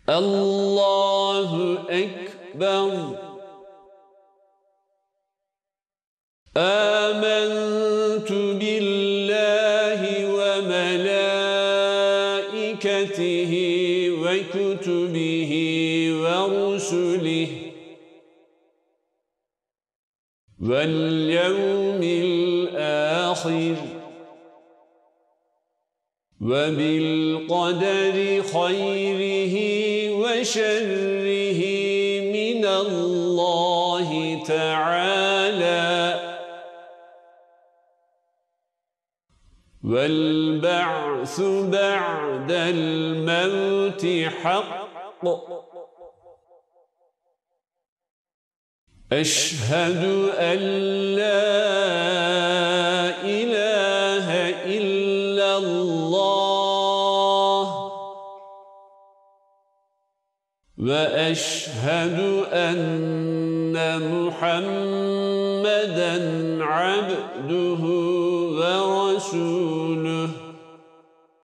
الله أكبر. آمنت بالله وملائكته وكتبه ورسله واليوم الآخر وبالقدر خيره وشره من الله تعالى والبعث بعد الموت حق. أشهد أن لا إله إلا الله وأشهد أن محمدًا عبده ورسوله.